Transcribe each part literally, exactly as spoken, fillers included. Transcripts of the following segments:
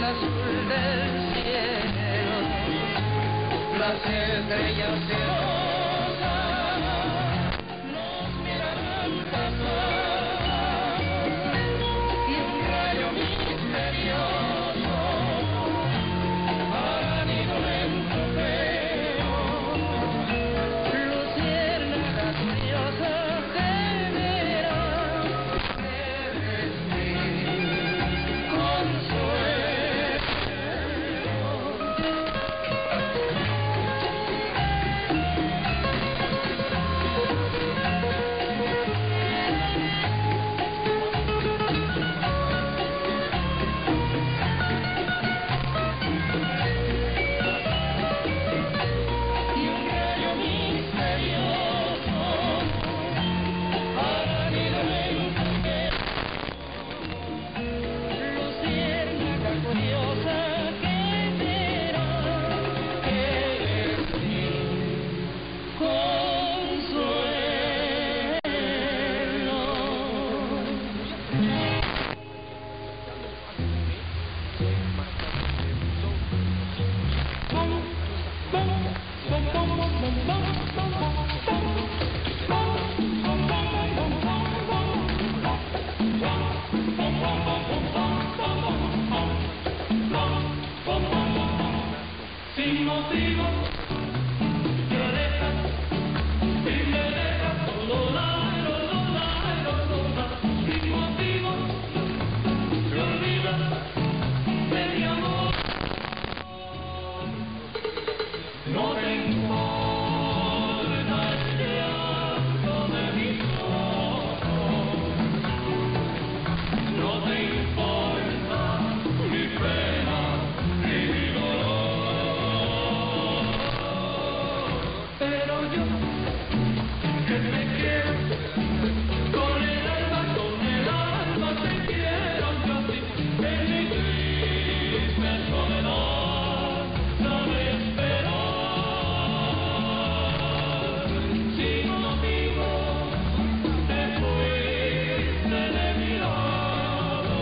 el azul del cielo, las estrellas celosas nos mirarán pasar y un rayo misterioso hará nido en tu pelo. Luciérnagas diosas de verano, eres mi consuelo. Y un rayo misterioso hará nido en tu pelo. Luciérnagas diosas que verán, eres mi sin motivo, violetas, y me dejas solo la, lo, lo, la, lo, lo, la. Sin motivo, te olvidas de mi amor. No te importa el llanto de mis ojos, no te importa mi pena ni mi dolor. Pero yo, que te quiero, con el alma, con el alma te quiero yo a ti. En mi triste soledad sabré esperar. Sin motivo te fuiste de mi lado,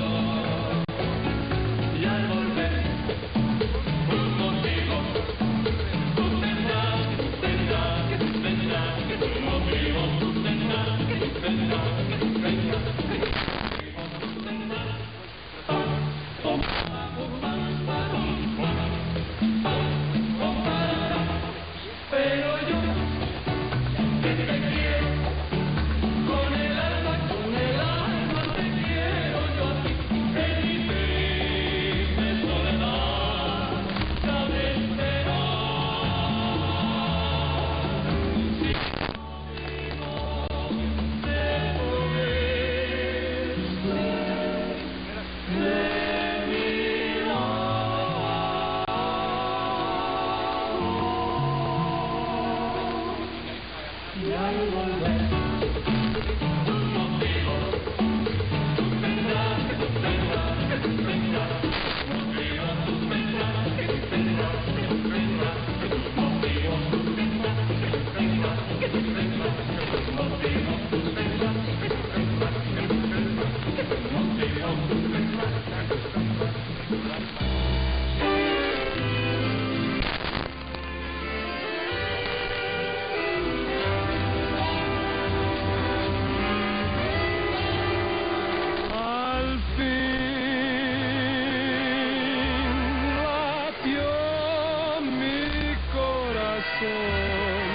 y al volver junto contigo tú tendrás, tendrás, tendrás un motivo, tú tendrás, tendrás, tendrás, tendrás. Pero yo, que te quiero, con el alma, con el alma te quiero yo a ti. En mi triste soledad sabré esperar. Si y al volver un motivo tú tendrás, tendrás, tendrás motivo, tú tendrás, tendrás, tendrás motivo, tú tendrás, tendrás, tendrás motivo, tú tendrás, tendrás, tendrás motivo, tú tendrás. Al fin latió mi corazón,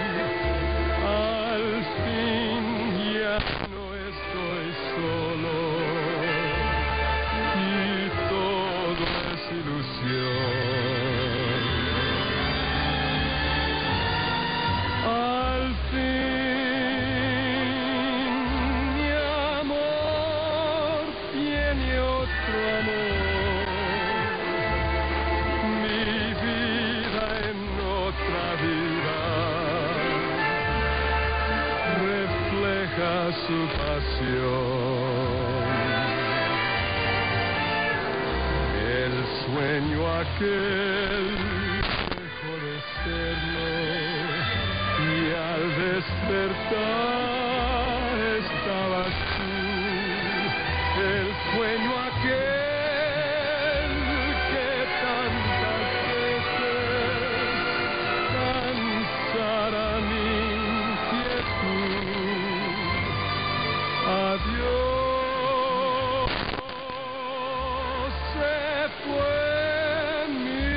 al fin ya no estoy solo y todo es ilusión. Al fin mi amor tiene otro amor, mi vida en otra vida refleja su pasión. El sueño aquel dejó de serlo y al despertar estabas tú. El sueño aquel Adiós, se fue mi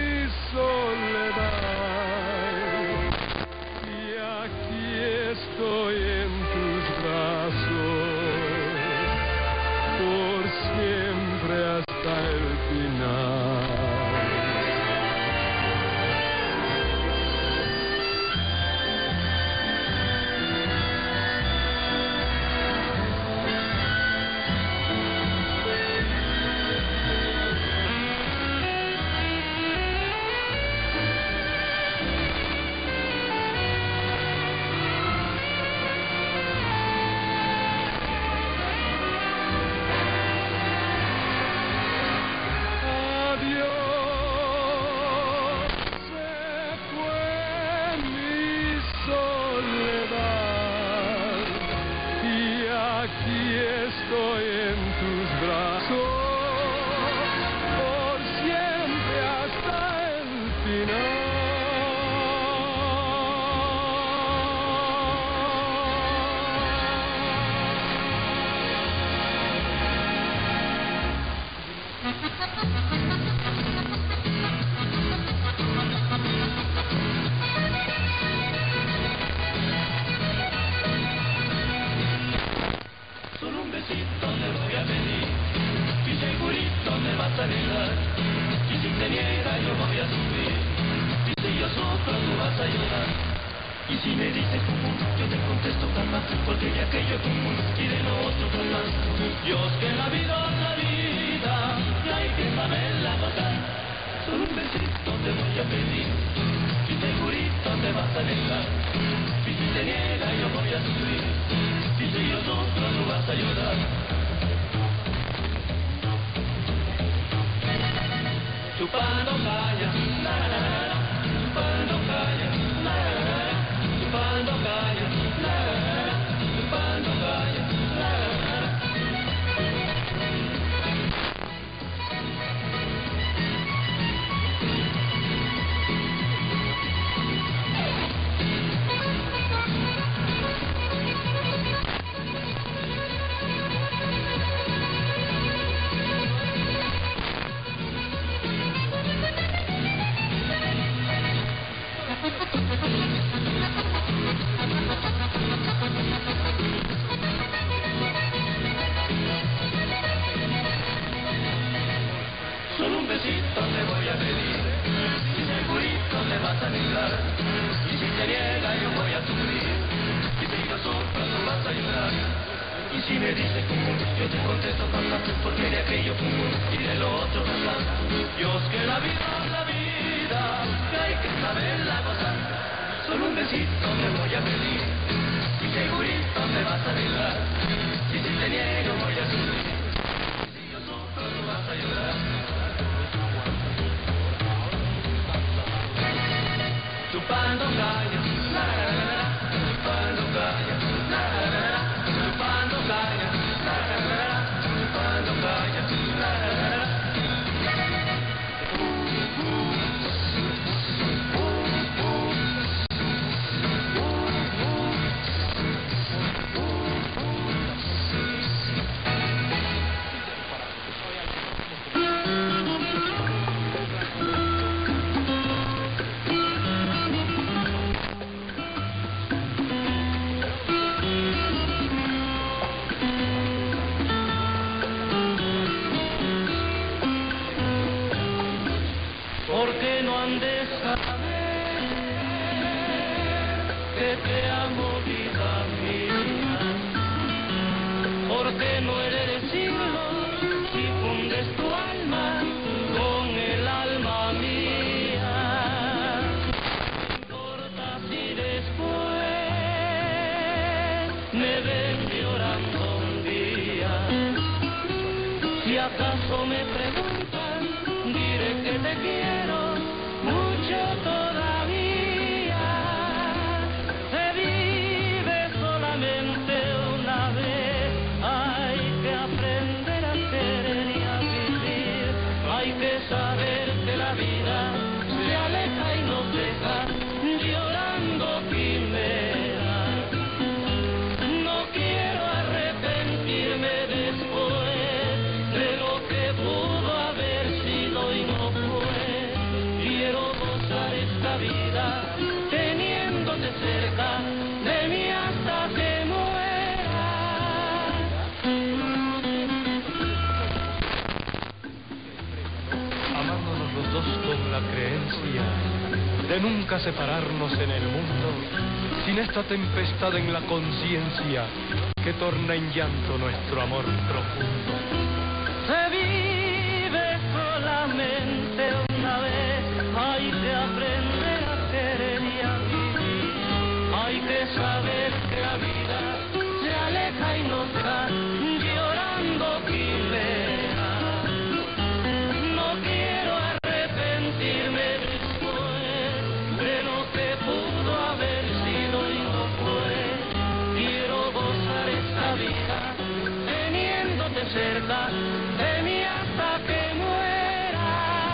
soledad y aquí estoy en tus brazos por siempre hasta el final. Aquí estoy en tus brazos por siempre hasta el final. Solo un besito te voy a pedir y segurito me vas a negar. Y si te niega yo voy a sufrir, y si yo sufro tú vas a llorar. Y si me dices pum, yo te contesto jamás, porque de aquello pum y de lo otro jamás. Dios, que la vida es la vida y hay que saberla gozar. Solo un besito te voy a pedir y segurito me vas a negar. Y si te niega yo voy a sufrir, y si yo sufro tú vas a llorar. Chupando caña, la la la la, chupando caña, la la la la, chupando caña, la la la la, chupando caña, la la la la. Solo un besito te voy a pedir y segurito te vas a negar. Y si te niega yo voy a sufrir, y si yo sufro tú vas a llorar. Y si me dices como yo te contesto papá, porque de aquello como y de lo otro papá. Dios, que la vida es la vida, que hay que saberla gozar. Solo un besito te voy a pedir y segurito te vas a negar. Y si te niego voy a sufrir, y si yo sufro tú vas a llorar. Chupando caña, la la la la, chupando caña, la la la la, chupando caña, la la la la, chupando caña, la la la la. Porque no han de saber que te amo, vida mía. Porque no eres siglo si fundes tu alma con el alma mía. No importa si después me ven llorando un día. Si acaso me preguntan, diré que te quiero mucho todavía. Se vive solamente una vez, hay que aprender a querer y a vivir. Hay que saber que la vida se aleja y nos deja llorando quimeras. No quiero arrepentirme nunca separarnos en el mundo, sin esta tempestad en la conciencia que torna en llanto nuestro amor profundo. Se vive solamente una vez, hay que aprender a querer y a vivir, hay que saber que la vida se aleja y nos da llorando quimera. No quiero arrepentirme después de lo que pudo haber sido y no fue. Quiero gozar esta vida teniéndote cerca de mí hasta que muera.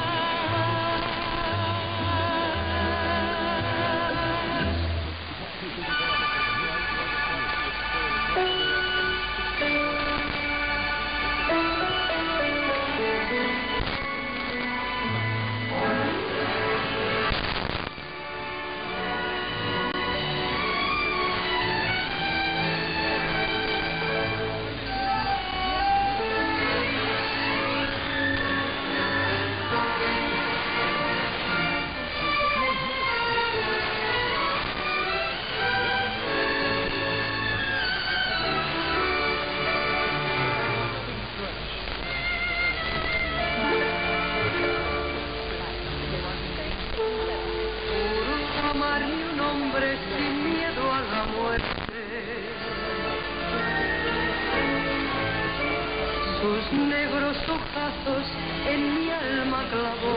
Sus negros ojazos en mi alma clavó.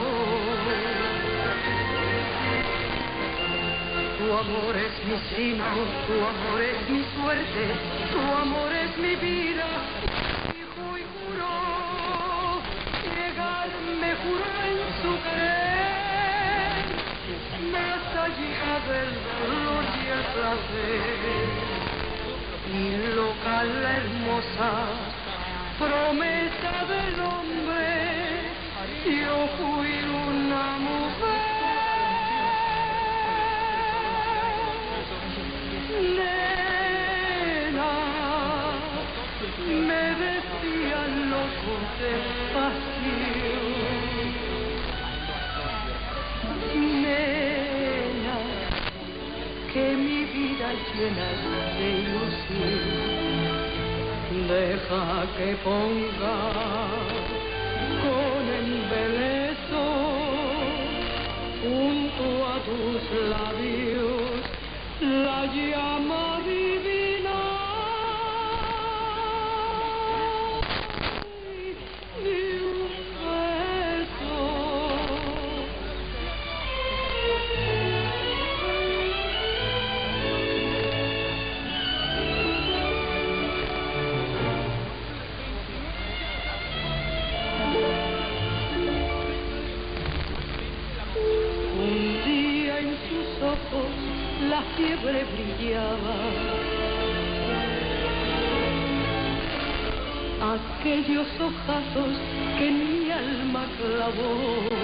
Tu amor es mi sino, tu amor es mi suerte, tu amor es mi vida. Dijo y juró, llegar me juró en su querer, más allá del dolor y el placer. Y loca la hermosa promesa del hombre, yo fui una mujer. Nena, me decía loco de pasión. Nena, que mi vida llena de ilusión. Deja que ponga con embeleso junto a tus labios la llama divina de un beso. La fiebre brillaba, aquellos ojazos que en mi alma clavó,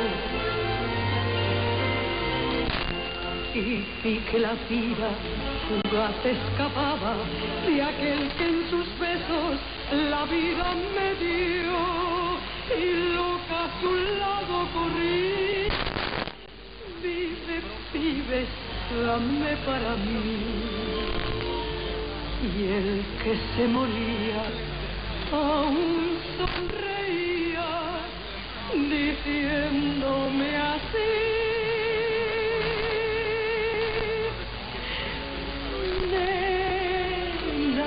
y vi que la vida fugaz escapaba de aquel que en sus besos la vida me dio, y loca a su lado corrí. Vive, vive, dame para mí. Y el que se moría aún sonreía, diciéndome así: nena,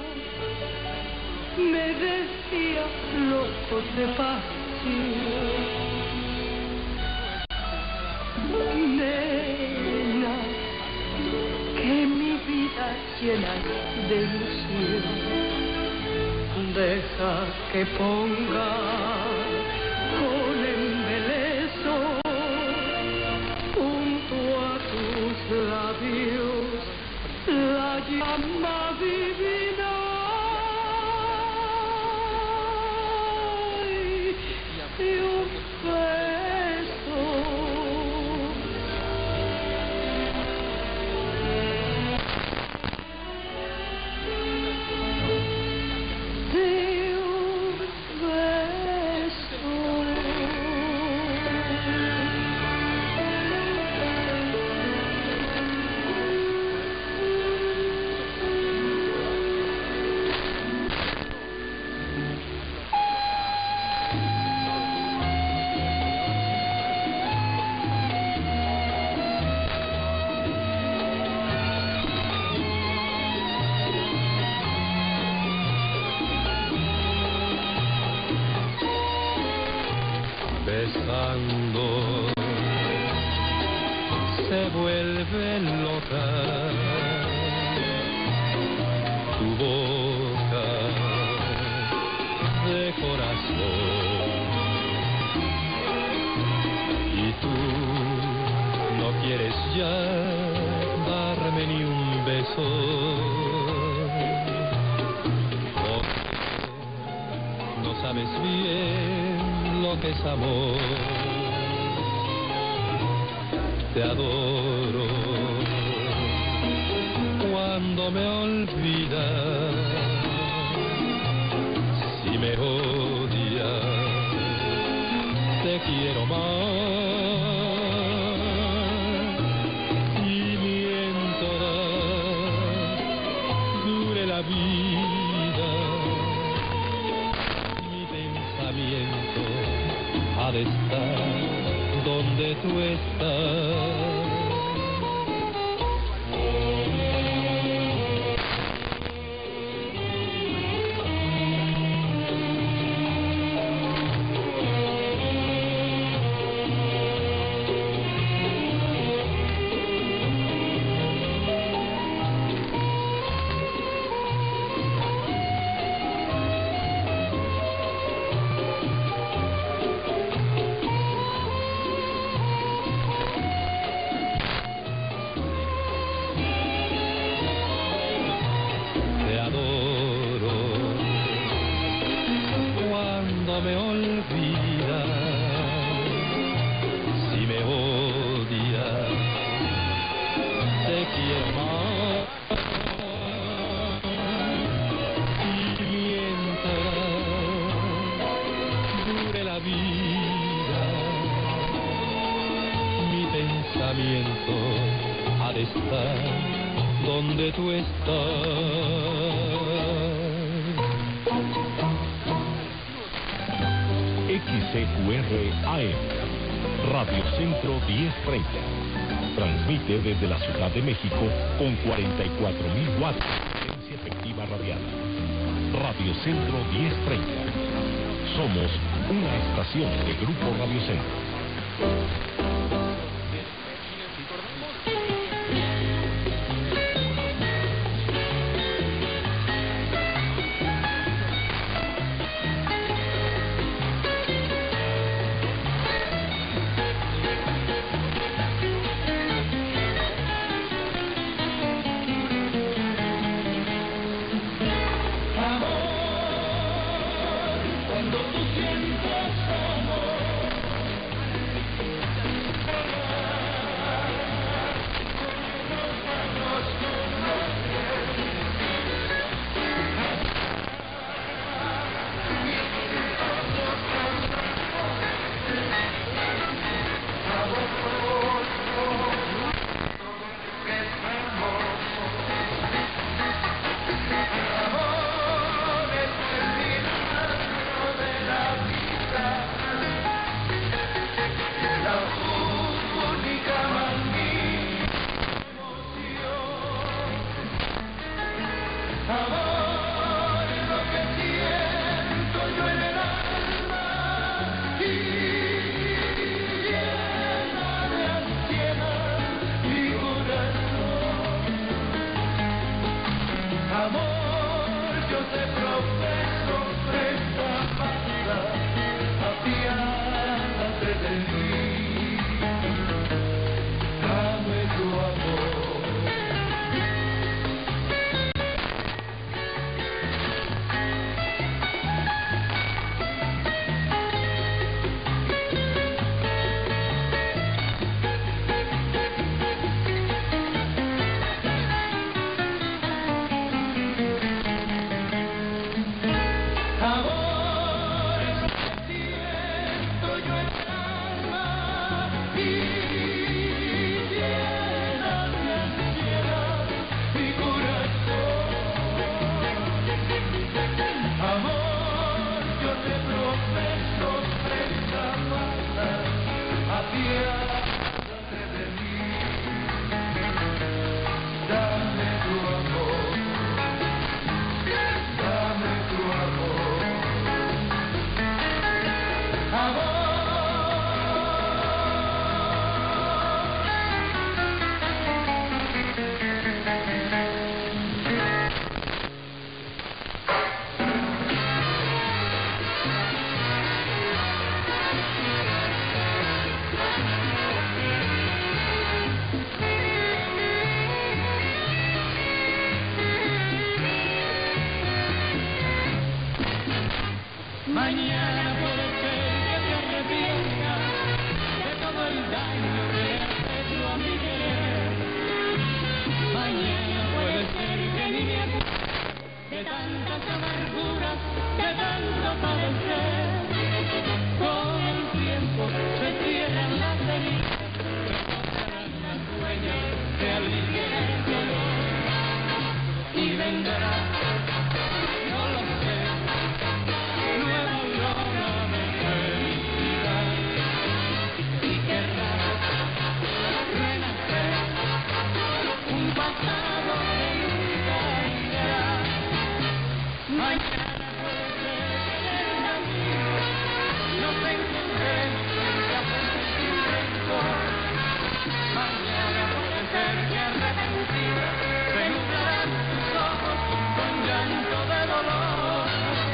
me decía loco de pasión. Nena, que mi vida llena de ilusión. Deja que ponga con embeleso junto a tus labios la llama divina y un beso. De un beso. besando se vuelve loca tu boca de corazón y tú no quieres ya darme ni un beso porque no sabes bien lo que es amor. Te adoro cuando me olvidas, si me odias, te quiero más. Y mientras dure la vida, mi pensamiento ha de estar donde tú estás. Me olvidas, si me odias, te quiero más. Y mientras dure la vida, mi pensamiento ha de estar donde tú estás. X C Q R A M, Radio Centro diez treinta. Transmite desde la Ciudad de México con cuarenta y cuatro mil watts de potencia efectiva radiada. Radio Centro diez treinta. Somos una estación de Grupo Radio Centro. La Mañana puede ser que te arrepientas de todo el daño que le has hecho a mi querer. Mañana puede ser que ni me acuerde de tantas amarguras, de tanto padecer. Con el tiempo se cierran las heridas, recordarán las huellas que alivien el dolor. Y vendrá, no lo sé, nueva aurora de felicidad. Y querrás renacer un pasado que nunca irá. Mañana puede ser que en el camino nos encontremos en cafés sin rencor. Mañana puede ser que arrepentida se nublarán tus ojos con llanto de dolor.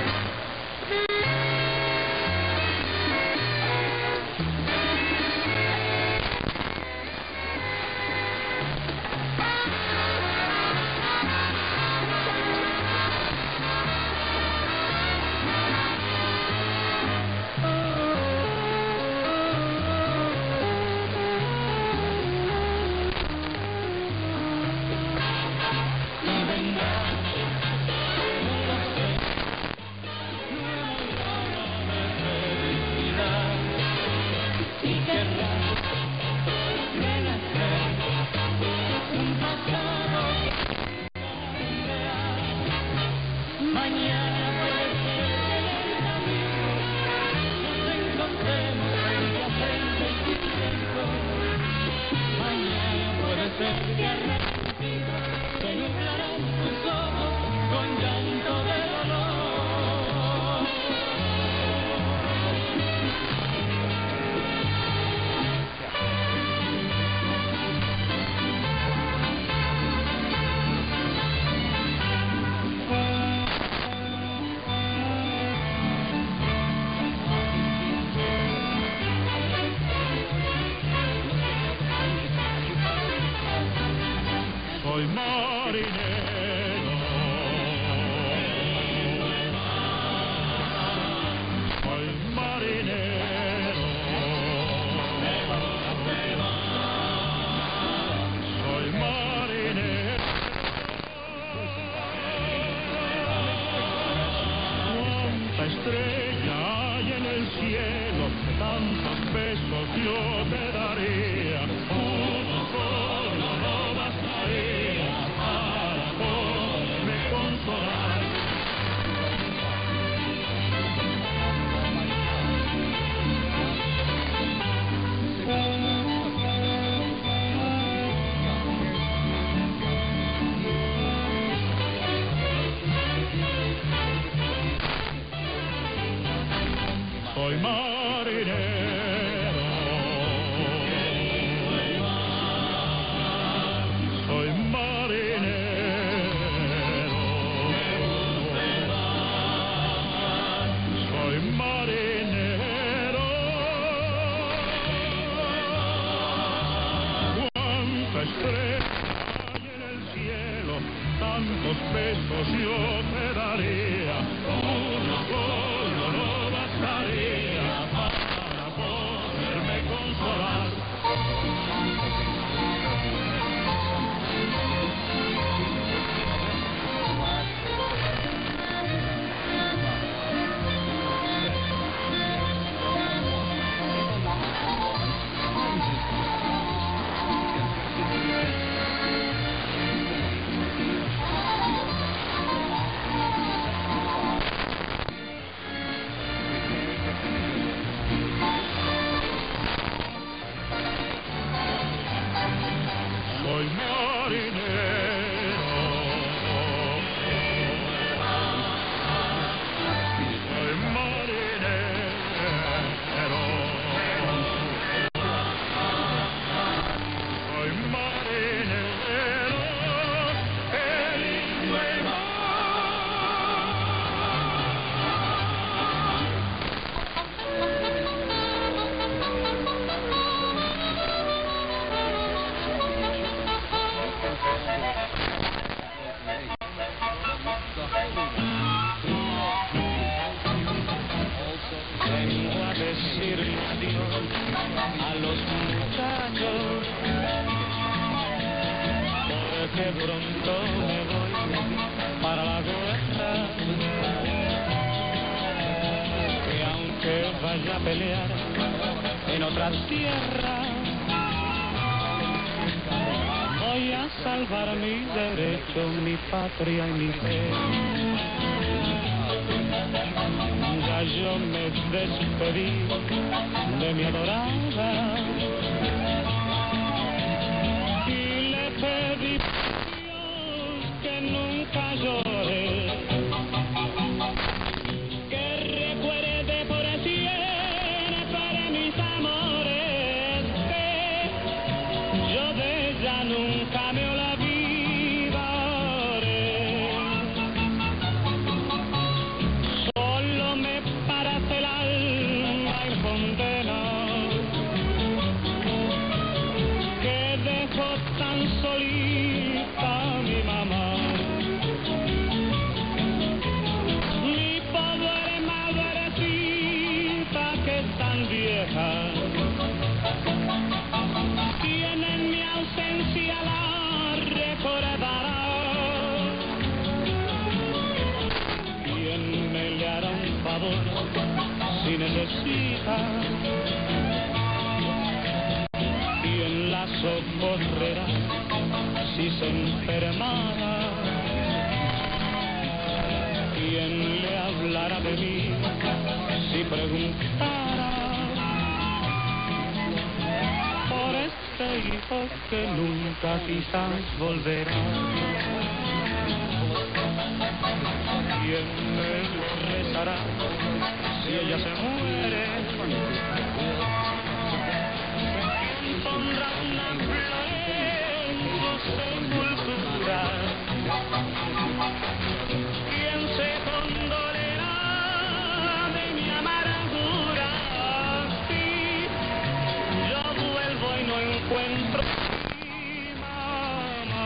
Soy marinero, soy marinero, soy marinero. Cuánta estrella hay en el cielo, tantos besos yo te daría. Uno solo no bastaría para poderme consolar. Soy marinero, soy marinero, soy marinero. Cuánta estrella hay en el cielo, tantos besos yo te daría. Uno solo no bastaría para poderme consolar. que pronto me voy para la guerra, que aunque vaya a pelear en otras tierras, voy a salvar mi derecho, mi patria y mi fe. Ya yo me despedí de mi adorada y le pedí a Dios que nunca llore, que recuerde por siempre mis amores, que yo de ella nunca me olvidaré. Solo me parece el alma en condena, que dejó tan solita a mi mamá. Mi pobre madrecita que es tan vieja, quien en mi ausencia la recordará. ¿Quién me le hará un favor si necesita? ¿Quién la socorrerá si se enfermara? ¿Quién le hablará de mí si preguntara por este hijo que nunca quizás volverá? ¿Quién me rezará si ella se muere? ¿Quién pondrá una flor en su sepultura? ¿Quién se condolerá de mi amargura? Si yo vuelvo y no encuentro a mi mamá.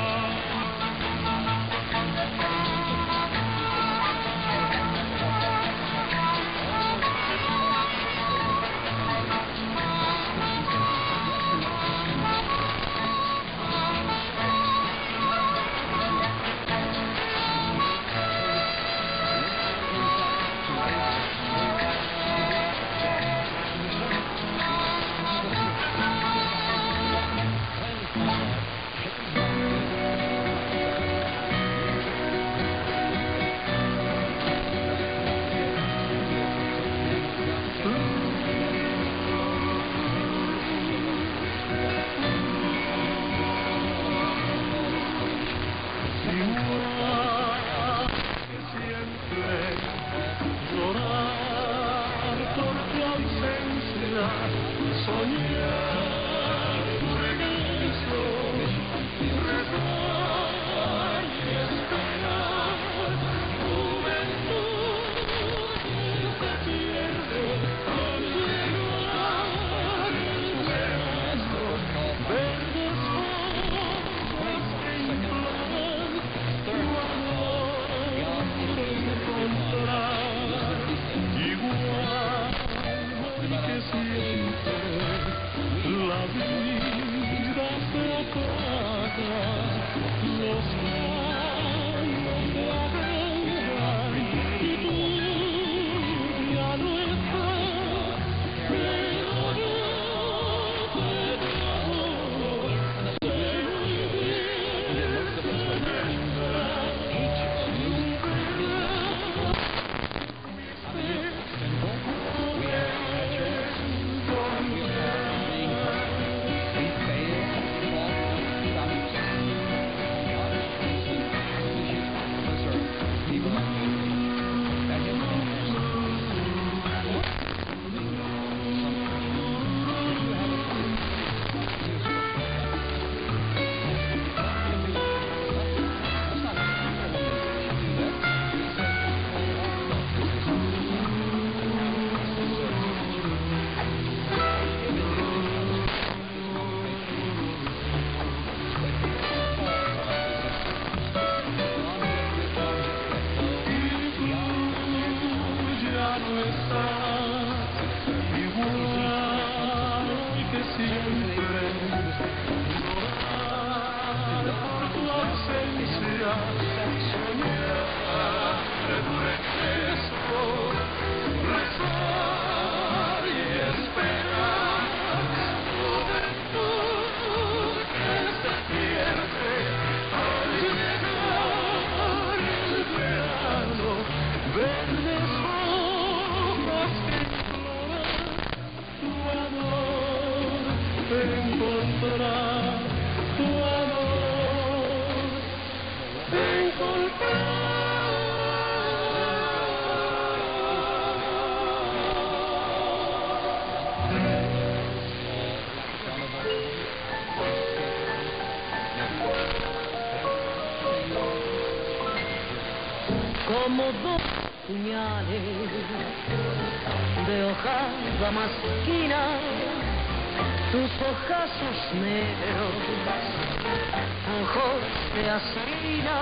como dos puñales de hoja masquina, tus ojazos negros, ojos de aspina,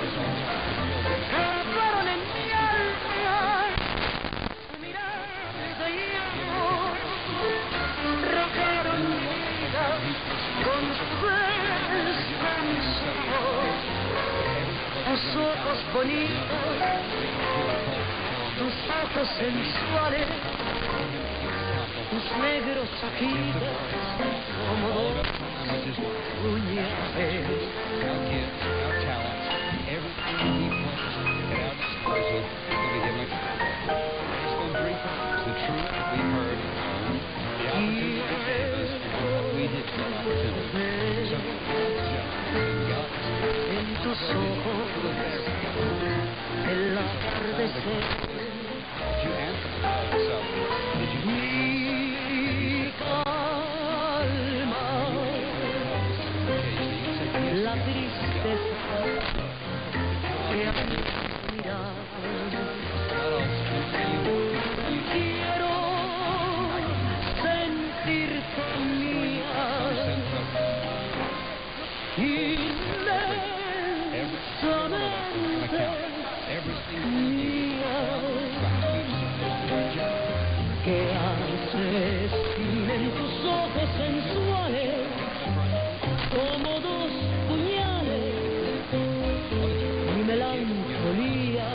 clavaron en mi alma, su mirada de hielo, rojaron mi vida con su descanso, tus ojos bonitos, tus ojos sensuales, tus negros ojitos como dos puñales. En tus ojos el atardecer, mi calma, la tristeza que a mi mirar. Quiero sentirte mía, inmensamente mía. ¿Qué haces en tus ojos sensuales como dos puñales? Mi melancolía.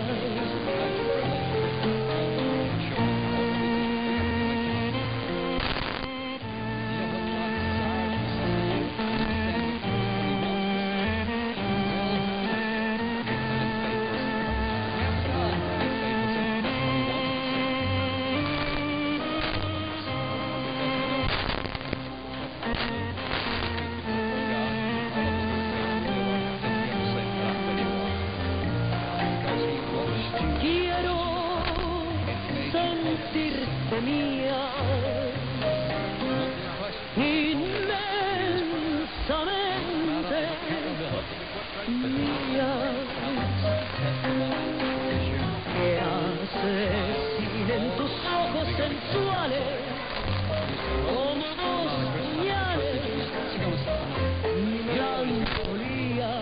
Quiero sentirte mía, inmensamente mía. ¿Qué haces en tus ojos sensuales como dos puñales? Mi melancolía.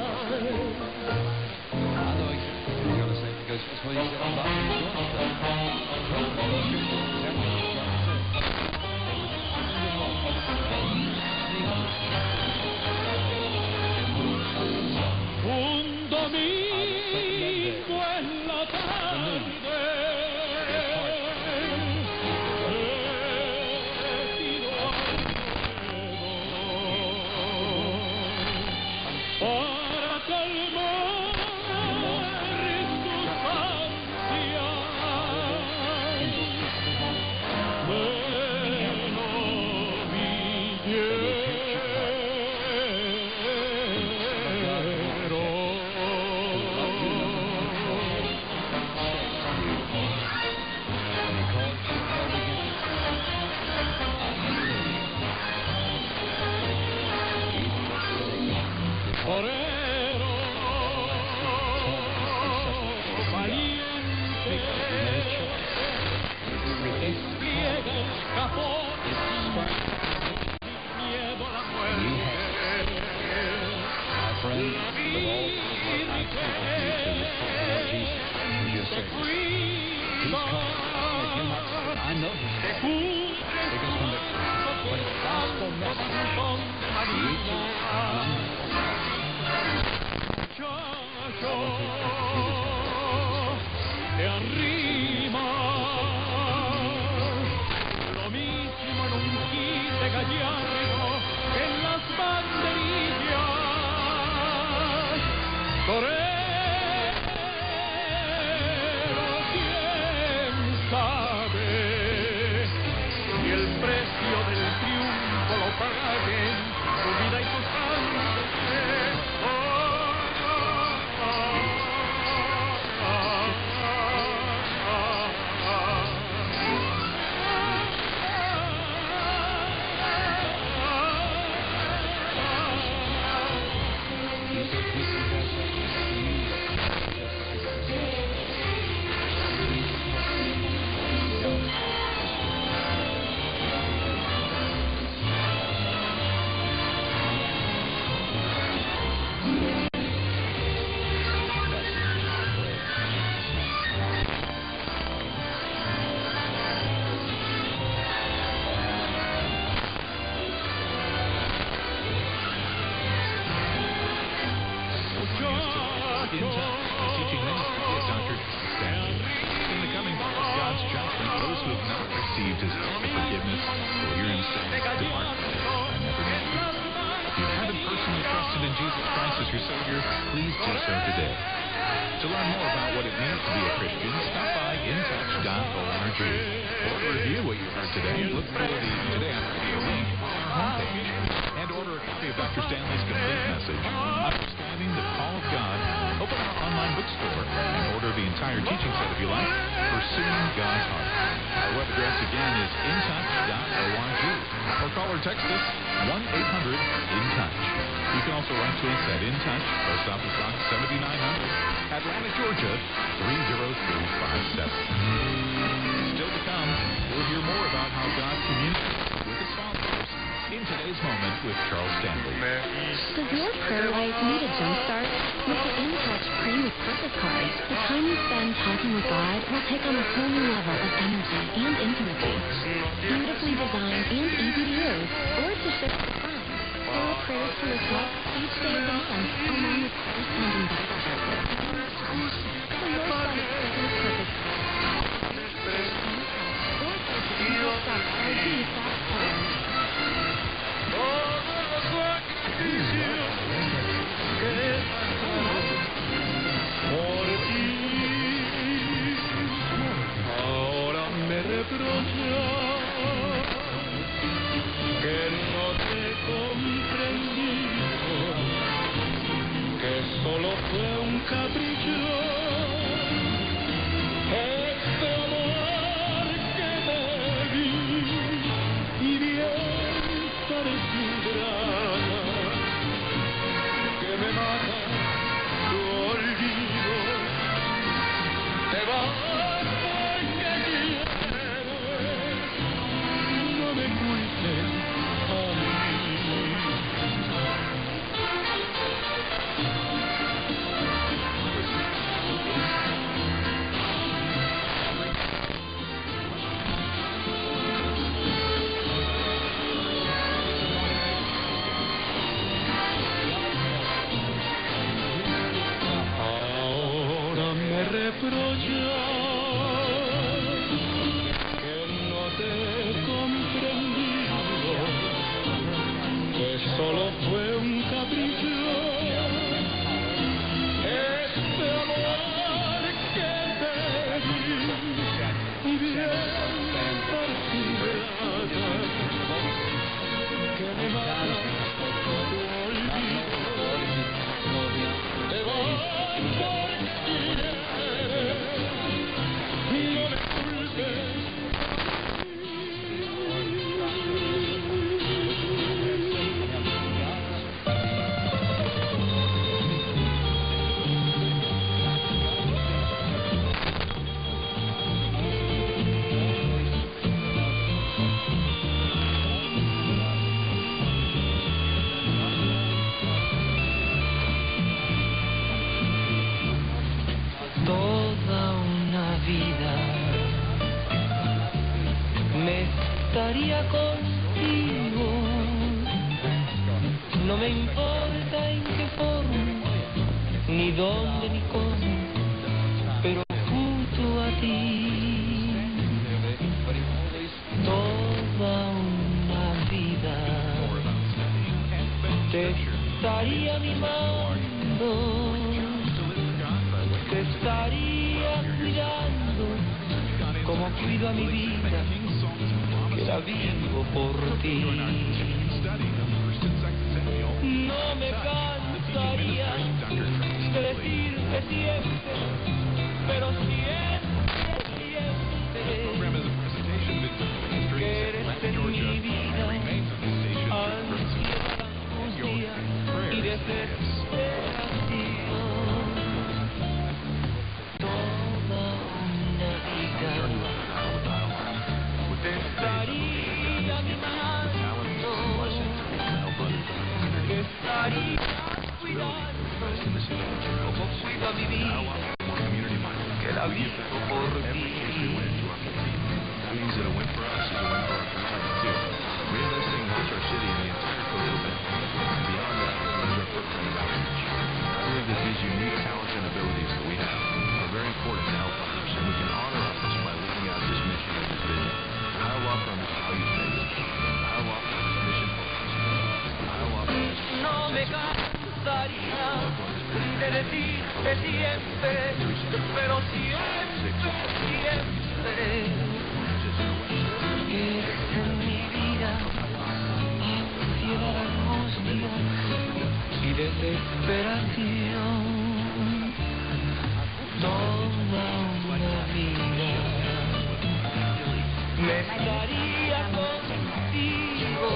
received his forgiveness, well, your sins depart from me. I never knew you. If you haven't personally trusted in Jesus Christ as your Savior, please do so today. To learn more about what it means to be a Christian, stop by in touch dot org. Or review what you heard today. Look for the Today on Radio link on our homepage. And order a copy of Doctor Stanley's complete message, Understanding the Call of God. Open our online bookstore and order the entire teaching set if you like, Pursuing God's Heart. Our web address again is in touch dot org. Or call or text us one eight hundred in touch. You can also write to us at In Touch, Post Office Box seventy-nine hundred, Atlanta, Georgia three zero three five seven. Still to come, we'll hear more about how God communicates with his followers in today's moment with Charles Stanley. Does your prayer life need a jumpstart? With the In Touch Praying with Purpose card, the time you spend talking with God will take on a whole new level of energy and intimacy. Beautifully designed and easy to use, or to shift the time. There are prayers to reflect each day of the month, along with corresponding Bible verses. For your son's Praying with Purpose card, or go to in touch dot org slash card. Por ti, ahora me reprocha que no te he comprendido, que solo fue un capricho, este amor que te di y bien parecida, que me mata tu olvido, te vas porque quieres, no me culpes a mí. Ahora me reprochas que no te he comprendido, que solo fue un capricho, este amor que te di y bien parecida, que me mata tu olvido, te vas porque quieres, no me culpes. Toda una vida me estaría contigo, no me importa en qué forma, ni dónde ni cómo, pero junto a ti. Toda una vida te estaría mimando, te estaría cuidando como cuido a mi vida, que la vivo por ti. No me cansaría de decirte siempre, pero siempre, siempre, que eres en mi vida, ansiedad, angustia y desesperación. Te estaría mimando, te estaría cuidando, como cuido a mi vida, que la vivo por ti. Means that a win for us is a win for our community too. Reinvesting helps our city and the entire coastal belt. And beyond that, is our footprint of outreach. I believe that these unique talents and abilities that we have are very important to help others, and we can honor others by living out this mission and this vision. I me cansaría de decirte siempre, pero siempre, siempre que eres en mi vida, ansiedad, angustia y desesperación. Toda una vida me estaría contigo.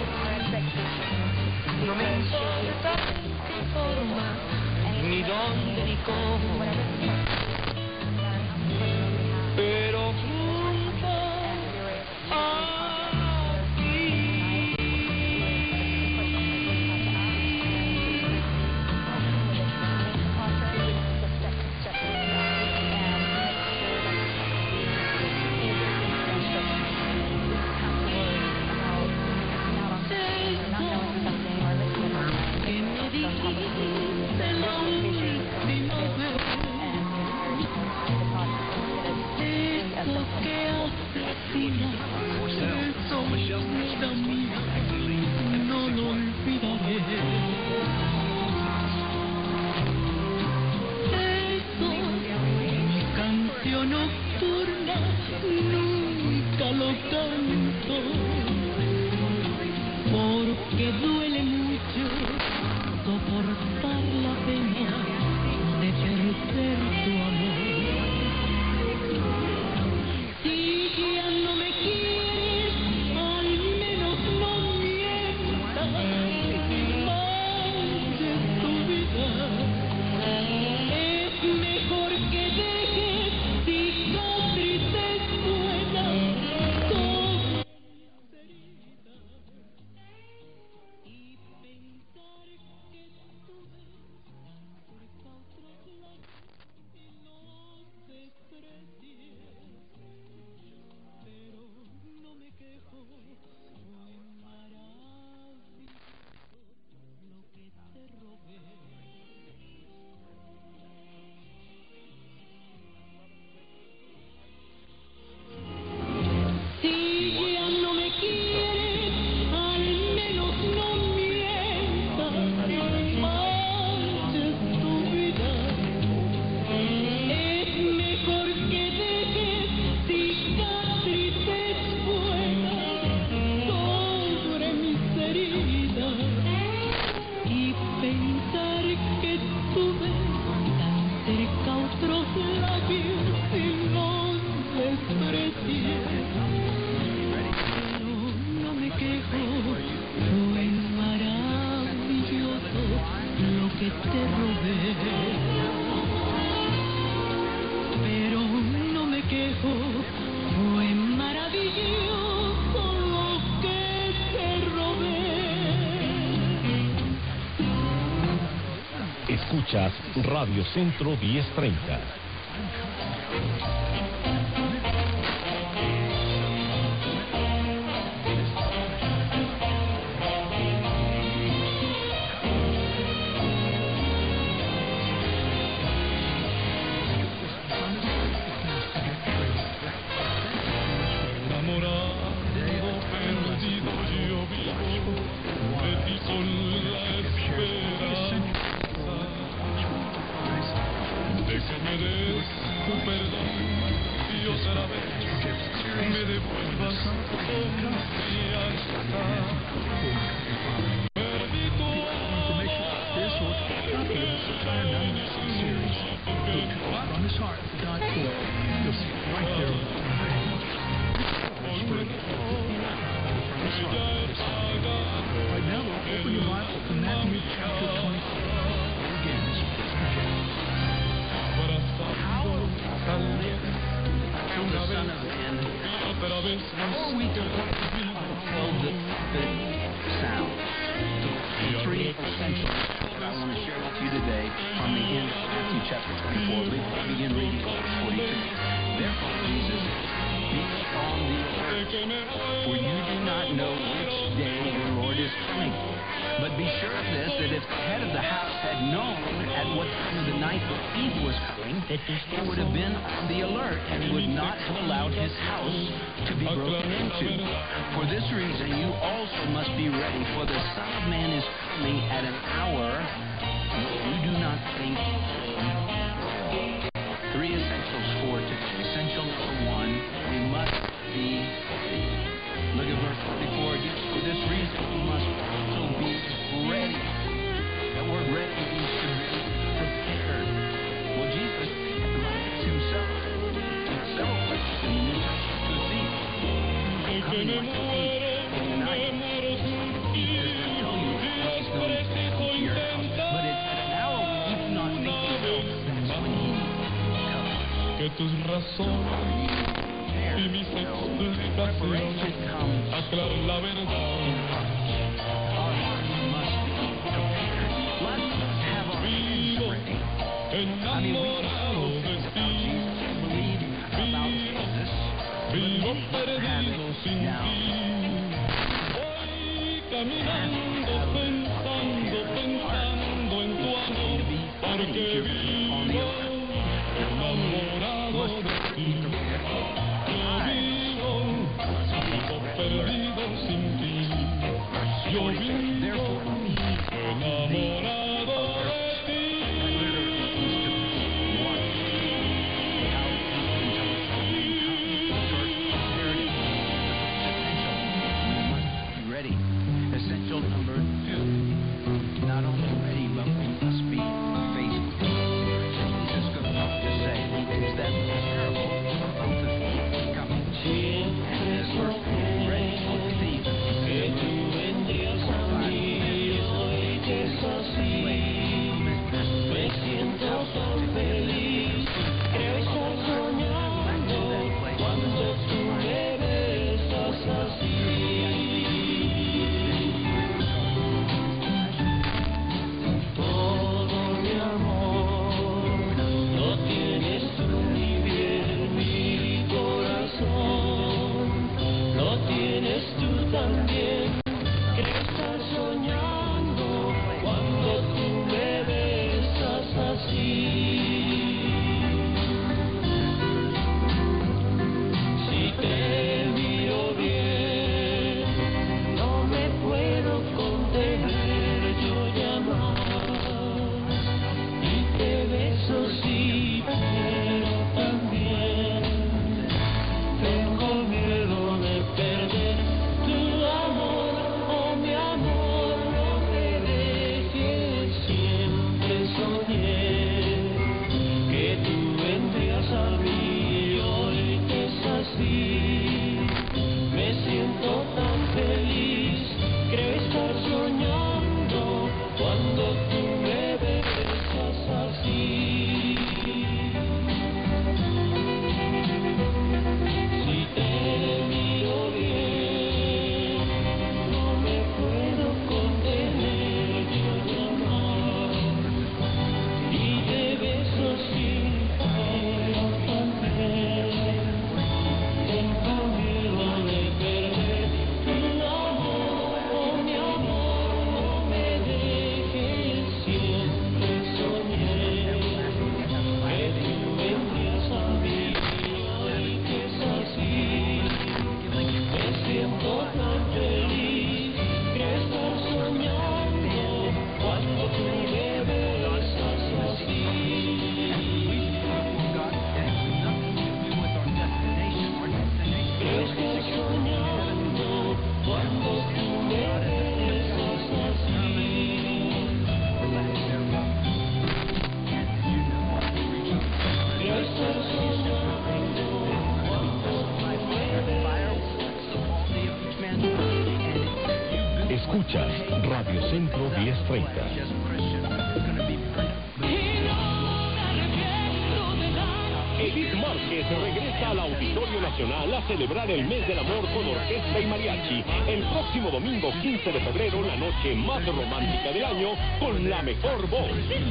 No me importa qué forma, ni dónde, ni cómo, pero junto a ti. Nocturna, nunca lo canto, porque duele mucho soportar la pena de perder tu amor. Si ya no me quieres, al menos no mientas más de tu vida. Es mejor que dejes cicatrices buenas sobre mis heridas y pensar que tuve cerca otros labios y los desprecié. Pero no me quejo, fue maravilloso lo que te robé. Si ya no me quieres, al menos no mientas, manches tu vida. Es mejor que dejes cicatrices buenas sobre mis heridas y pensar que tuve tan cerca otros labios y los desprecié. Pero no me quejo, fue maravilloso lo que te robé. Pero no me quejo, fue maravilloso lo que te robé. Escuchas Radio Centro diez treinta. For you do not know which day your Lord is coming. But be sure of this, that if the head of the house had known at what time of the night the thief was coming, he would have been on the alert and would not have allowed his house to be broken into. For this reason, you also must be ready, for the Son of Man is coming at an hour you do not think. Three essentials for today. Essential number one, we must be ready. Look at verse forty-four again. For this reason, we must also be ready. That word ready means to be prepared. Well, Jesus likens himself to several places in the New Testament to a thief. Coming like a thief in the night. Jesus doesn't tell you what he's going to come to your house. But it's at an hour when you do not think you will. That's when he comes. Que tus razones y mis explicaciones aclaren la verdad. Vivo enamorado de ti. Vivo perdido sin ti. Voy caminando pensando, pensando en tu amor, porque vivo enamorado de ti. Perdido sin ti, yo vivo enamorado de ti. Ready. Essential number two. Not only ready, but we must be faithful. Jesus goes on to say, is that parable about the thief coming. And this verse, ready for the thief. Me siento tan feliz, creo estar soñando cuando tú me besas así. Todo mi amor lo tienes tú, mi bien, mi corazón, lo tienes tú también. Creo estar soñando cuando tú me besas así. Si te miro bien, no me puedo contener, yo llamar. Y te beso sí, pero también tengo miedo de perder tu amor. Oh, mi amor, no me dejes, siempre soñé que tú vendrías a mí, hoy que es así. Me siento tan feliz, creo estar soñando cuando tú me besas así. Si te miro bien, no me puedo contener, yo llamar. Y te beso sí, pero también tengo miedo de perder tu amor. Oh, mi amor, no me dejes, siempre soñé que tú vendrías a mí, hoy que es así. Me siento tan feliz, creo estar soñando cuando tú me besas así. Creo estar soñando cuando tú me besas así. Creo estar soñando cuando tú me Escuchas Radio Centro diez treinta. Edith Márquez regresa al Auditorio Nacional a celebrar el mes del amor con orquesta y mariachi el próximo domingo quince de febrero, la noche más romántica del año, con la mejor voz.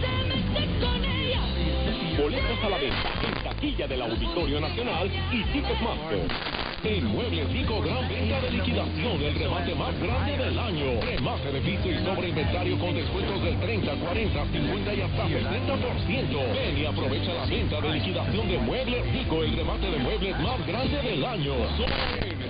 Boletos a la venta en taquilla del Auditorio Nacional y Ticketmaster. En Muebles Rico, gran venta de liquidación. edición del remate más grande del año. Remate de piso y sobre inventario con descuentos del treinta, cuarenta, cincuenta y hasta sesenta por ciento. Ven y aprovecha la venta de liquidación de Muebles Rico, el remate de muebles más grande del año. Solo en...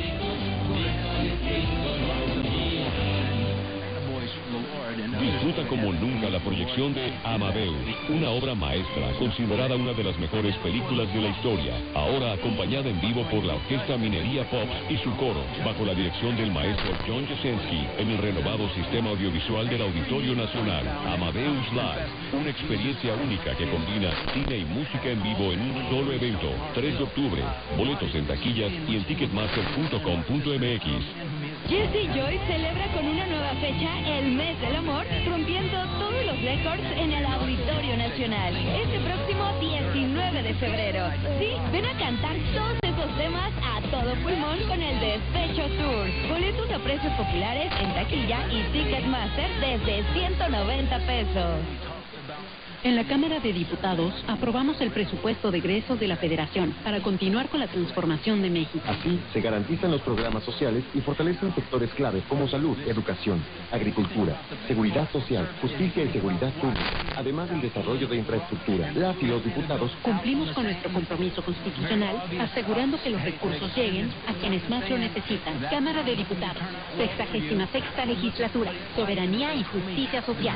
Disfruta como nunca la proyección de Amadeus, una obra maestra considerada una de las mejores películas de la historia, ahora acompañada en vivo por la Orquesta Minería Pops y su coro, bajo la dirección del maestro John Jasenski, en el renovado sistema audiovisual del Auditorio Nacional. Amadeus Live, una experiencia única que combina cine y música en vivo en un solo evento. tres de octubre, boletos en taquillas y en ticketmaster punto com punto m x. Jesse Joy celebra con una nueva fecha el mes del amor, rompiendo todos los récords en el Auditorio Nacional. Este próximo diecinueve de febrero. Sí, ven a cantar todos esos temas a todo pulmón con el Despecho Tour. Boletos a precios populares en taquilla y Ticketmaster desde ciento noventa pesos. En la Cámara de Diputados aprobamos el presupuesto de egresos de la Federación para continuar con la transformación de México. Así, se garantizan los programas sociales y fortalecen sectores claves como salud, educación, agricultura, seguridad social, justicia y seguridad pública, además del desarrollo de infraestructura. Las y los diputados cumplimos con nuestro compromiso constitucional, asegurando que los recursos lleguen a quienes más lo necesitan. Cámara de Diputados, sexagésima sexta legislatura, soberanía y justicia social.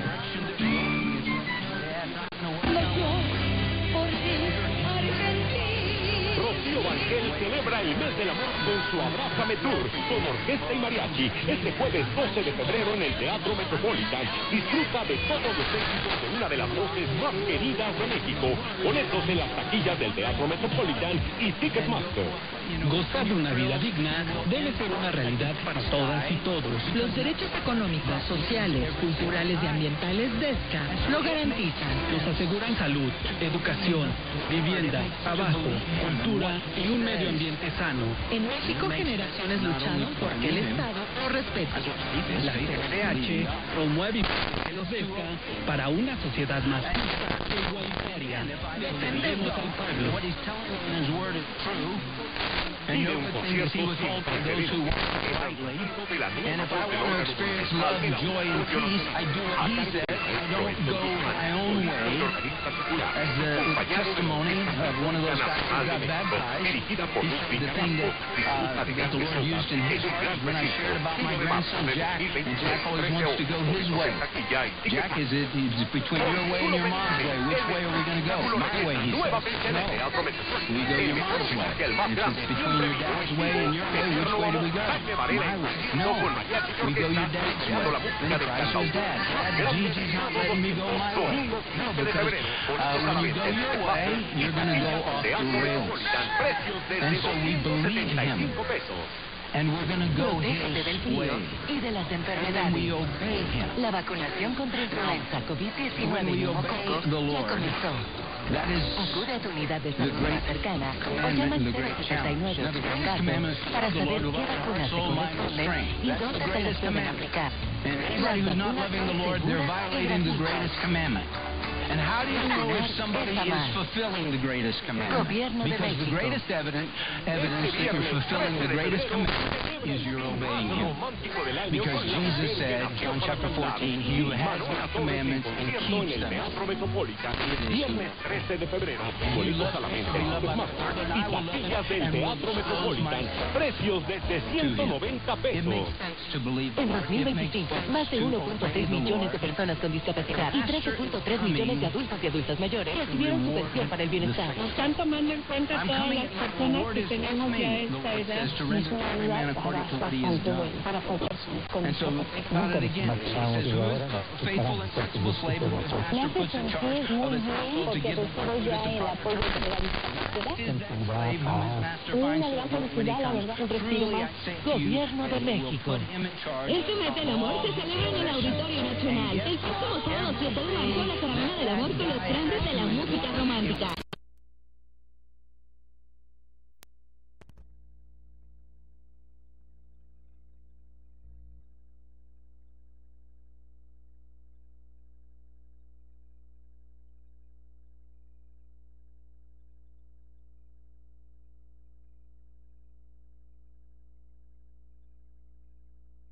Rocío Banquel celebra el mes del amor con su Abrázame Tour, con orquesta y mariachi, este jueves doce de febrero en el Teatro Metropolitan. Disfruta de todos los éxitos de una de las voces más queridas de México. Boletos en las taquillas del Teatro Metropolitan y Ticketmaster. Gozar de una vida digna debe ser una realidad para todas y todos. Los derechos económicos, sociales, culturales y ambientales de E S C A lo garantizan. Nos aseguran salud, educación, vivienda, trabajo, cultura y un medio ambiente sano. En México, generaciones lucharon por que el Estado lo respete. La C C H promueve y protege los E S C A para una sociedad más justa e igualitaria. Defendemos al pueblo. Vive un concierto sin precedentes en auditorios de la nueva Barcelona experience love, joy, and peace, I do what he says. I don't go my own way. As the testimony of one of those guys who got baptized, he, the thing that, uh, that the Lord used in his heart is when I shared about my grandson Jack, and Jack always wants to go his way. Jack, is it is between your way and your mom's way? Which way are we going to go? My way, he says. No, we go your mom's way. If it's between your dad's way and your way, which way do we go? My way. No, we go your dad's way. Then Christ was dad. Dad, Gigi's not letting me go my way. No, because uh, when you go your way, you're going to go off the rails. And so we believe him. And we're going to go his way. Y de las enfermedades. We obey him. La vacunación contra influenza, COVID diecinueve y neumococo ya comenzó. That is Acude a tu unidad de salud más cercana o llama al cero sesenta y nueve para saber qué vacunas te corresponden y dónde te las pueden aplicar. And anybody who's not loving the Lord, they're violating the greatest commandment. And how do you know if somebody is fulfilling the greatest commandment? Because the greatest evidence, evidence that you're fulfilling the greatest commandment is you're obeying Him. Because Jesus said, John chapter fourteen, He who has my commandments and keeps them. Viernes trece de febrero, boletos a la venta en Ticketmaster y taquillas del Teatro Metropolitan. Precios desde ciento noventa pesos. En dos mil veinticinco, más de uno punto seis millones de personas con discapacidad y trece punto tres millones de adultos y adultas mayores recibieron subvención para el bienestar. Están tomando en cuenta todas las personas que tenemos ya esta edad. Es una realidad bastante buena para poder And so, about it again, it says, who is faithful and sensible slave of his master puts in charge of his household to give him the Una gran felicidad, la verdad, un respiro más. Gobierno de México. Este mes del amor se celebra en el Auditorio Nacional. El próximo sábado siete de marzo, la caravana del amor con los grandes de la música romántica.